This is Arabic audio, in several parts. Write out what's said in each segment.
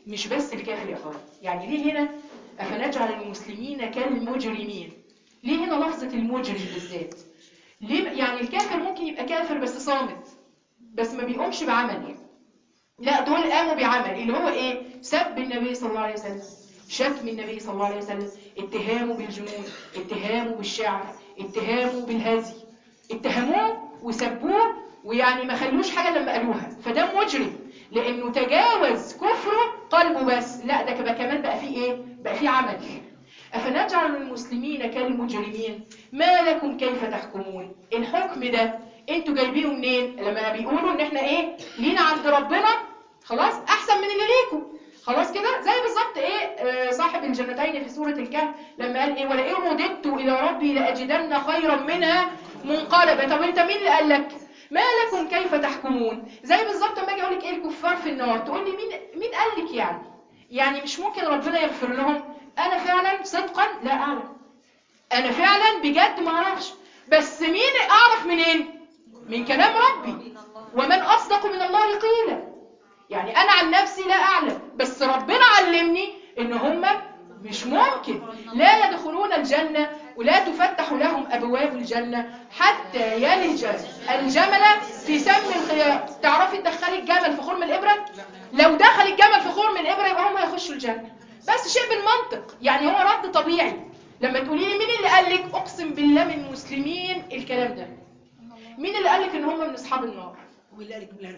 مش بس الكافر يا اخوان. يعني ليه هنا افنجعل المسلمين كالمجرمين؟ ليه هنا لفظة المجرم بالذات؟ ليه؟ يعني الكافر ممكن يبقى كافر بس صامت، بس ما بيقومش بعمل. لا، دول قاموا بعمل اللي هو ايه؟ سب النبي صلى الله عليه وسلم، شتم النبي صلى الله عليه وسلم، اتهامه بالجنون، اتهامه بالشعر، اتهامه بالهزي، اتهموه وسبوه، ويعني ما خلوش حاجة لما قالوها. فده مجرم لانه تجاوز كفره قلبه بس، لا ده كمان بقى فيه ايه؟ بقى فيه عمل. افنجعل المسلمين كالمجرمين ما لكم كيف تحكمون؟ الحكم ده انتوا جايبينه منين؟ لما بيقولوا ان احنا ايه لينا عند ربنا خلاص احسن من اللي ليكم، خلاص كده زي بالظبط ايه صاحب الجنتين في سورة الكهف لما قال ايه ولئن رددت الى ربي لاجدن خيرا منها منقلبا. طب انت مين اللي قال لك ما لكم كيف تحكمون؟ زي بالظبط لما اجي اقول لك ايه الكفار في النار، تقول لي مين قال لك؟ يعني مش ممكن ربنا يغفر لهم؟ انا فعلا صدقا لا اعلم، انا فعلا بجد ما اعرفش، بس مين اعرف منين؟ من كلام ربي، ومن اصدق من الله قيلا. يعني انا عن نفسي لا اعلم، بس ربنا علمني ان هم مش ممكن لا يدخلون الجنة ولا تفتح لهم ابواب الجنة حتى يلج الجمل في سم الخياط. تعرفي تدخلي الجمل في خرم الابرة؟ لو دخل الجمل في خرم الابرة يبقى هم هيخشوا الجنة، بس شيء بالمنطق. يعني هو رد طبيعي. لما تقولي لي مين اللي قال لك، اقسم بالله من المسلمين الكلام ده. مين اللي قال لك ان هم من اصحاب النار؟ ومين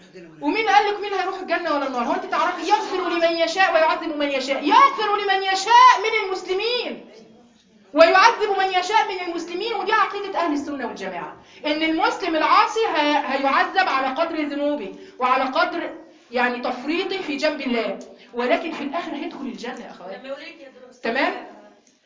قال لك مين هيروح الجنة ولا النار؟ هو انت تعرفي يغفر لمن يشاء ويعذب من يشاء. يغفر لمن يشاء من المسلمين ويعذب من يشاء من المسلمين، ودي عقيدة أهل السنة والجماعة، إن المسلم العاصي هيعذب على قدر ذنوبه وعلى قدر يعني تفريطه في جنب الله، ولكن في الآخر هيدخل الجنة يا أخوات. تمام؟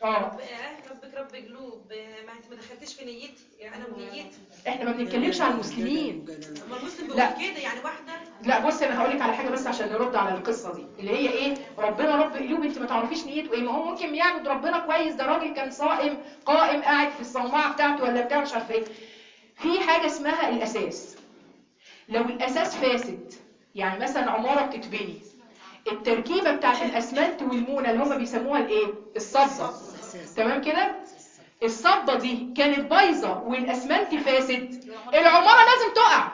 ربك رب قلوب، ما انت ما دخلتيش في نيتي، يعني انا ونيتي. احنا ما بنتكلمش عن المسلمين. ما المسلم بيقول كده يعني واحده. لا بص انا هقول لك على حاجه بس عشان نرد على القصه دي اللي هي ايه ربنا رب قلوب، انت ما تعرفيش نيته ايه. ما هو ممكن يعبد ربنا كويس، ده راجل كان صائم قائم قاعد في الصومعه بتاعته ولا بتاع مش عارفه ايه. في حاجه اسمها الاساس. لو الاساس فاسد، يعني مثلا عماره بتتبني، التركيبه بتاعت الاسمنت والمونه اللي هم بيسموها الايه الصبه، تمام كده، الصبه دي كانت بايظه والاسمنت فاسد، العماره لازم تقع.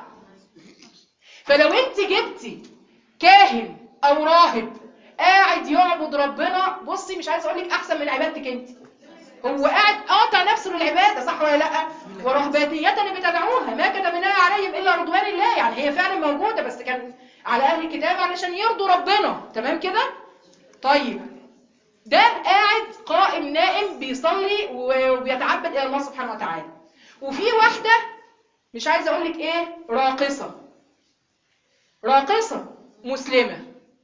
فلو انت جبتي كاهن او راهب قاعد يعبد ربنا، بصي مش عايز اقول لك احسن من عبادتك انت، هو قاعد قاطع نفسه للعباده، صح ولا لا؟ ورهبانية بتدعوها ما كتبناها عليهم الا رضوان الله، يعني هي فعلا موجوده بس كان على اهل الكتاب علشان يرضوا ربنا، تمام كده؟ طيب ده قاعد قائم نائم بيصلي وبيتعبد الى الله سبحانه وتعالى، وفي واحده مش عايز اقول لك ايه راقصة مسلمة،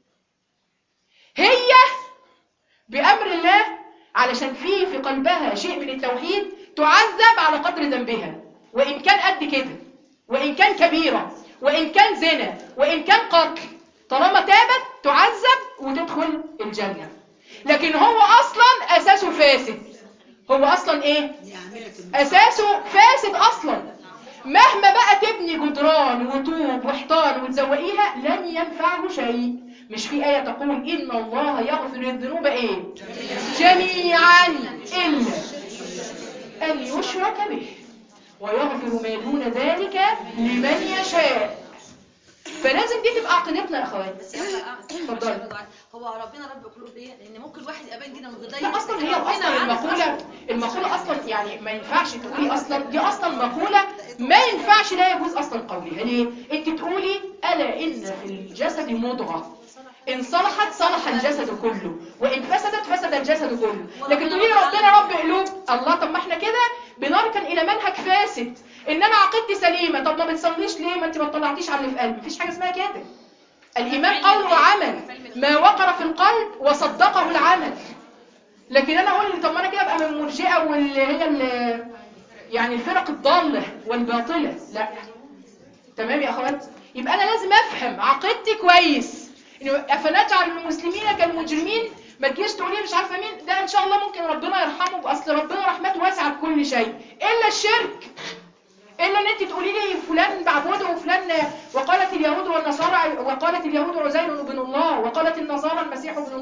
هي بأمر الله علشان في قلبها شيء من التوحيد تعذب على قدر ذنبها، وإن كان قد كده، وإن كان كبيرة، وإن كان زنا، وإن كان قتل، طالما تابت تعذب وتدخل الجنة. لكن هو أصلا أساسه فاسد. هو أصلا إيه؟ أساسه فاسد أصلا. مهما بقى تبني جدران وطوب وحيطان وتزوقيها لن ينفعه شيء. مش في آية تقول إن الله يغفر الذنوب إيه؟ جميعا إلا أن يشرك به ويغفر ما دون ذلك لمن يشاء. فلازم دي تبقى عقيدتنا يا اخوات. بس اتفضلي. هو ربنا رب قلوب ليه؟ لان ممكن واحد يبان كده متدين، لا اصلا هي اصلا المقوله اصلا يعني ما ينفعش تقولي اصلا، دي اصلا مقوله ما ينفعش لا يجوز اصلا قولها. ليه؟ انت تقولي الا ان في الجسد مضغه ان صلحت صلح الجسد كله وان فسدت فسد الجسد كله، لكن تقولي لي ربنا رب قلوب. الله، طب ما احنا كده بنركن الى منهج فاسد. ان انا عقيدتي سليمه، طب ما بتصليش ليه؟ ما انت ما طلعتيش على اللي في قلبي. مفيش حاجه اسمها كده. الايمان قول وعمل، ما وقر في القلب وصدقه العمل. لكن انا اقول طب ما انا كده ابقى من المرجئه واللي هي يعني الفرق الضاله والباطله، لا. تمام يا اخوات؟ يبقى انا لازم افهم عقيدتي كويس. افنجعل المسلمين كالمجرمين، ما تجيش تقولي مش عارفه مين ده، ان شاء الله ممكن ربنا يرحمه، باصل ربنا رحمته واسعه كل شيء الا الشرك. الا ان انت تقولي لي فلان بعبده وفلان، وقالت اليهود والنصارى، وقالت اليهود عزير ابن الله، وقالت النصارى المسيح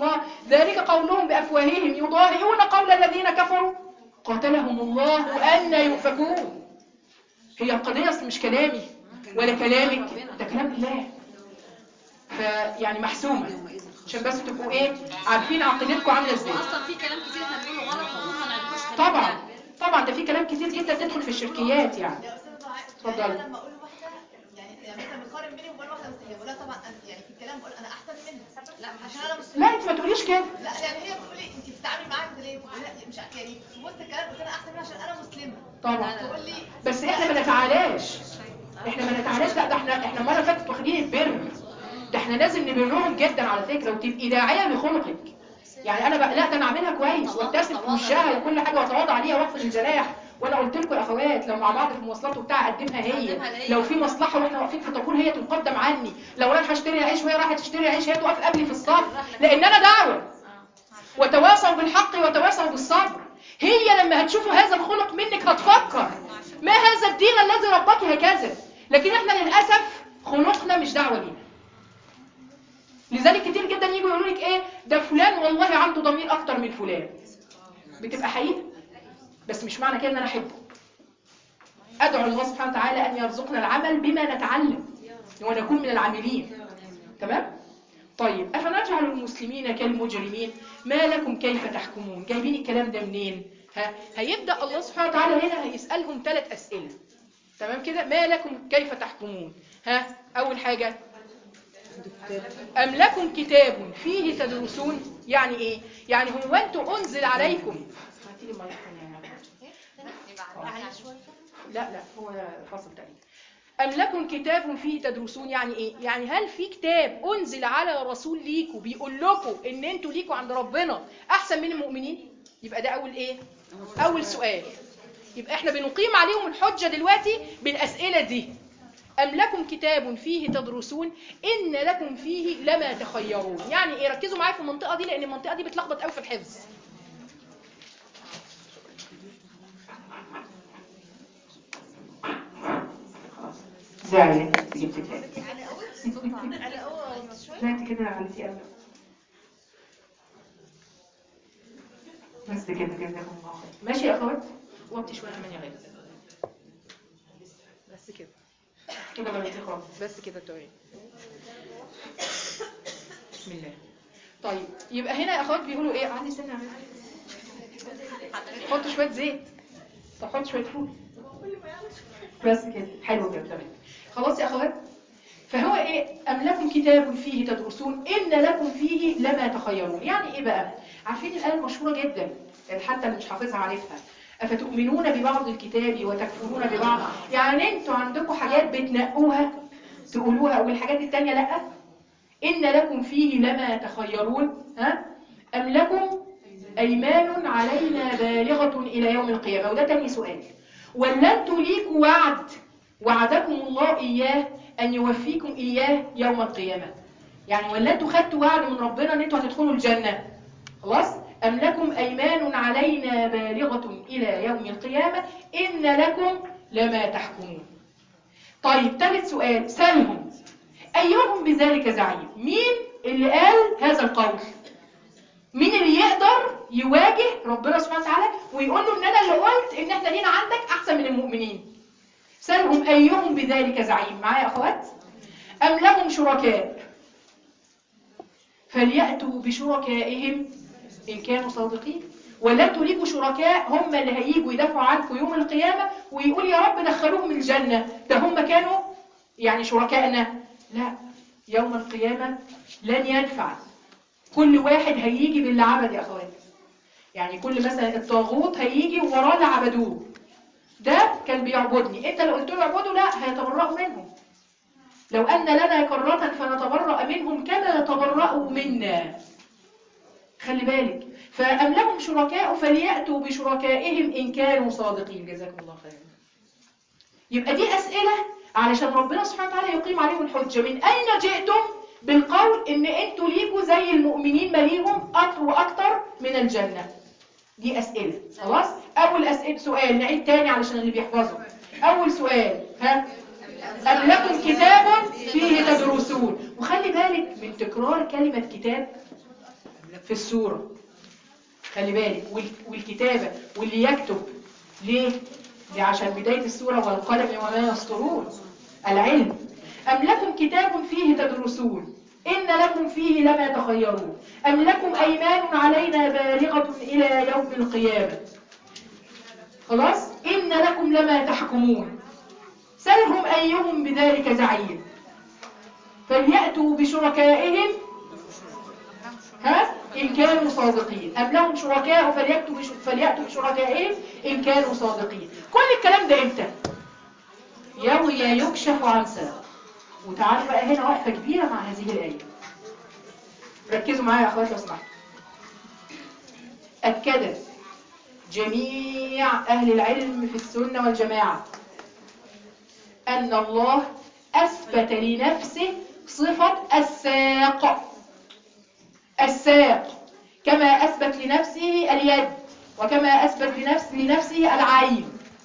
الله ذلك قولهم بأفواههم يضاهئون قول الذين كفروا قاتلهم الله أن يؤفكون. هي القضية مش كلامي ولا كلامك، ده كلام الله. فيعني محسومة عشان بس تبقوا ايه عارفين عقيدتكم عامله ازاي. اصلا في كلام كتير احنا بنقوله غلط المفروض ما نعملوش كمان. طبعا طبعا ده في كلام كتير جدا تدخل في الشركيات يعني. اتفضلي. انا لما اقول واحده يعني مثلا بقارن بيني وبين واحده مسيحيه بقول لها طبعا يعني في الكلام بقول انا احسن منها. لا عشان انا مسلمه. لا انت ما تقوليش كده. لا يعني هي بتقول لي انت بتتعاملي معايا كده ليه؟ لا مش يعني في وسط الكلام قلت لها احسن منها عشان انا مسلمه. طبعا تقول لي بس احنا ما نتعالاش. احنا ما نتعالاش. لا ده احنا المره اللي فاتت واخدين البر. ده احنا لازم نبرهم جدا على فكره وتبقي داعيه لخلقك. يعني انا لا ده انا اعملها كويس وابتسم في وشها وكل حاجه واتواضع عليها واخفض الجناح. وانا قلت لكم يا اخوات لو مع بعض في المواصلات وبتاع اقدمها هي. لو في مصلحه واحنا واقفين في طابور هي تقدم عني. لو رايحه اشتري عيش وهي رايحه تشتري عيش هي تقف قبلي في الصف. لان انا دعوه. وتواصوا بالحق وتواصوا بالصبر. هي لما هتشوفوا هذا الخلق منك هتفكر ما هذا الدين الذي ربك هكذا. لكن احنا للاسف خلقنا مش دعوه لينا. لذلك كتير جدا يجوا يقولوا لك ايه ده فلان والله عنده ضمير اكتر من فلان. بتبقى حقيقه بس مش معنى كده ان انا احبه. ادعو الله سبحانه وتعالى ان يرزقنا العمل بما نتعلم ونكون من العاملين. تمام. طيب افنجعل المسلمين كالمجرمين ما لكم كيف تحكمون. جايبين الكلام ده منين؟ هيبدا الله سبحانه وتعالى هنا هيسالهم 3 اسئله. تمام كده. ما لكم كيف تحكمون. اول حاجه أم لكم كتاب فيه تدرسون. يعني إيه؟ يعني هو أنتم أنزل عليكم. لا هو فاصل تاني. أم لكم كتاب فيه تدرسون يعني إيه؟ يعني هل في كتاب أنزل على رسول ليكم بيقول لكم إن أنتوا ليكوا عند ربنا أحسن من المؤمنين؟ يبقى ده أول إيه؟ أول سؤال. يبقى إحنا بنقيم عليهم الحجة دلوقتي بالأسئلة دي. أم لكم كتاب فيه تدرسون إن لكم فيه لما تخيرون. يعني إيه؟ ركزوا معايا في المنطقة دي لأن المنطقة دي بتلخبط قوي في الحفظ. زعلان جبت كتاب. على اول لا انت كده عليتي قوي. بس كده جزاكم الله خير. ماشي يا اخوات؟ وطي شويه كمان يا غالي. بس كده. كده غلطتي خالص. بس كده تمام. بسم الله. طيب يبقى هنا يا اخوات بيقولوا ايه؟ عندي سنه حط شويه زيت. طب حط شويه فول. بس كده حلو كده تمام. خلاص يا اخوات. فهو ايه؟ ام لكم كتاب فيه تدرسون ان لكم فيه لما تخيرون. يعني ايه بقى؟ عارفين الايه المشهوره جدا حتى اللي مش حافظها عارفها. افتؤمنون ببعض الكتاب وتكفرون ببعض. يعني انتوا عندكم حاجات بتنقوها تقولوها والحاجات التانية لا. ان لكم فيه لما تخيرون. ام لكم ايمان علينا بالغه الى يوم القيامه. وده تاني سؤال. ولا انتوا ليكوا وعد وعدكم الله اياه ان يوفيكم اياه يوم القيامه. يعني ولا انتوا خدتوا وعد من ربنا ان انتوا هتدخلوا الجنه. خلاص. ام لكم ايمان علينا بالغه الى يوم القيامه ان لكم لما تحكمون. طيب ثالث سؤال. سلهم ايهم بذلك زعيم. مين اللي قال هذا القول؟ مين اللي يقدر يواجه ربنا سبحانه وتعالى ويقول له ان انا اللي قلت ان احنا لينا عندك احسن من المؤمنين؟ سلهم ايهم بذلك زعيم. معايا يا اخوات؟ ام لهم شركاء فليأتوا بشركائهم ان كانوا صادقين. ولا انتوا ليكوا شركاء هم اللي هيجوا يدافعوا عنكم يوم القيامه ويقول يا رب دخلوهم الجنه ده هم كانوا يعني شركائنا؟ لا. يوم القيامه لن ينفع. كل واحد هيجي باللي عبد يا اخوات. يعني كل مثلا الطاغوت هيجي وراه اللي عبدوه. ده كان بيعبدني انت لو قلت له اعبده لا هيتبرأوا منهم. لو ان لنا كرة فنتبرأ منهم كما تبرأوا منا. خلي بالك. فأم لهم شركاء فليأتوا بشركائهم إن كانوا صادقين. جزاكم الله خيرا. يبقى دي أسئلة علشان ربنا سبحانه وتعالى يقيم عليهم الحجة. من أين جئتم بالقول إن أنتوا ليكوا زي المؤمنين مليهم وأكتر من الجنة؟ دي أسئلة. خلاص. أول أسئلة سؤال نعيد تاني علشان اللي بيحفظوا. أول سؤال أم لكم كتاب فيه تدرسون. وخلي بالك من تكرار كلمة كتاب في السورة. خلي بالك، والكتابة واللي يكتب ليه؟ دي عشان بداية السورة والقلم وما يسطرون. العلم. أم لكم كتاب فيه تدرسون إن لكم فيه لما تخيرون أم لكم أيمان علينا بالغة إلى يوم القيامة. خلاص. إن لكم لما تحكمون سلهم أيهم بذلك زعيم فليأتوا بشركائهم إن كانوا صادقين. أم لهم شركاء فليأتوا بشركائهم إن كانوا صادقين. كل الكلام ده إمتى؟ يوم يكشف عن ساق. وتعالوا بقى هنا وقفة كبيرة مع هذه الآية. ركزوا معايا يا أخوات لو سمحتوا. أكد جميع أهل العلم في السنة والجماعة أن الله أثبت لنفسه صفة الساق. الساق كما أثبت لنفسه اليد، وكما أثبت لنفسه العين،